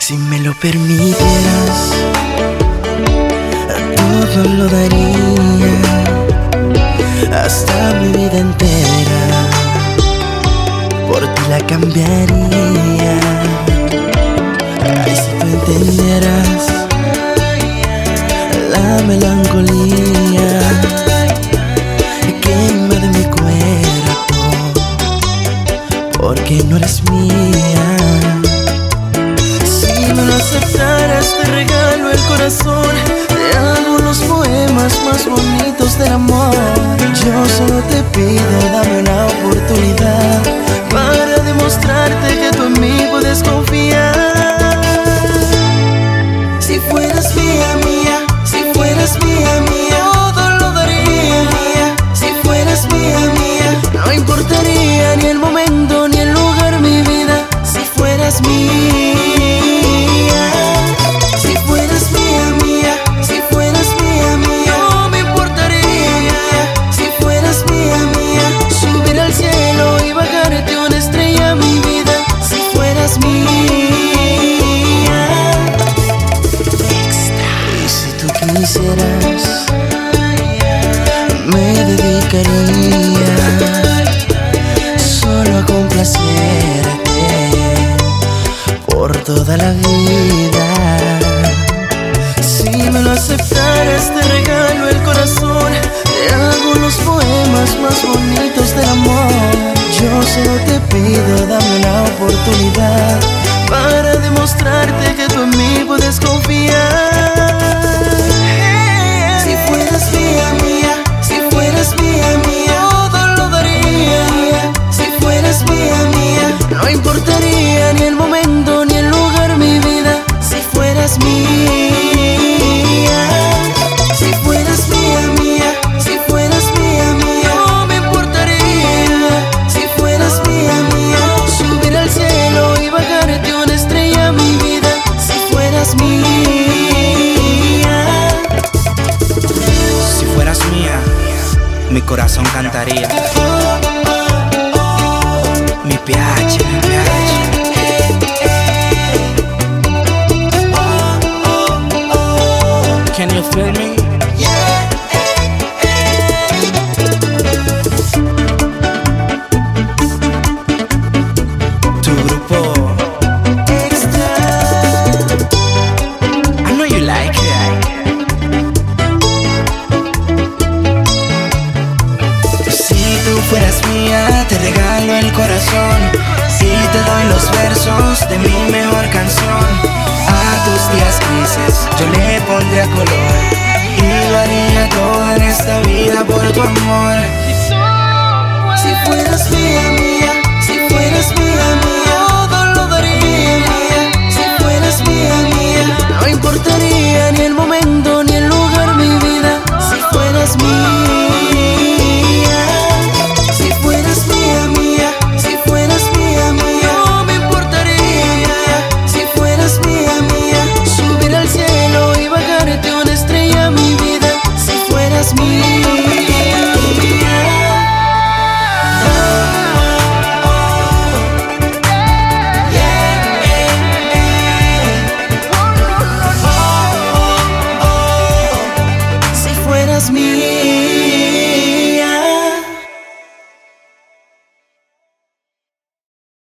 Si me lo permitieras, todo lo daría, hasta mi vida entera, por ti la cambiaría. Ay, si tú entendieras la melancolía que invade mi cuerpo, porque no eres mía. Si me lo aceptaras, te regalo el corazón, te hago los poemas más bonitos del amor. Yo solo te pido, dame una oportunidad para demostrarte que tú en mí puedes confiar. Si fueras mía, mía, si fueras mía, mía, todo lo daría, mía. Si fueras mía, mía, no importaría ni el momento ni el lugar, mi vida. Si fueras mía. Quisieras, me dedicaría solo a complacerte por toda la vida. Si me lo aceptaras, te regalo el corazón, te hago los poemas más bonitos del amor. Yo solo te pido, dame una oportunidad para demostrarte que tú en mí puedes confiar. No importaría ni el momento ni el lugar, mi vida. Si fueras mía, si fueras mía, mía, si fueras mía, mía, no me importaría. Si fueras mía, mía, subir al cielo y bajarte una estrella, mi vida. Si fueras mía. Si fueras mía, mi corazón cantaría. Mi PH, mi PH. Can you feel me? Tu grupo Extra. I know you like it. Si tú fueras mía, te regalo el corazón y te doy los versos de mi mejor canción. A tus días grises yo le pondría color y lo haría todo en esta vida por tu amor. Si fueras mía,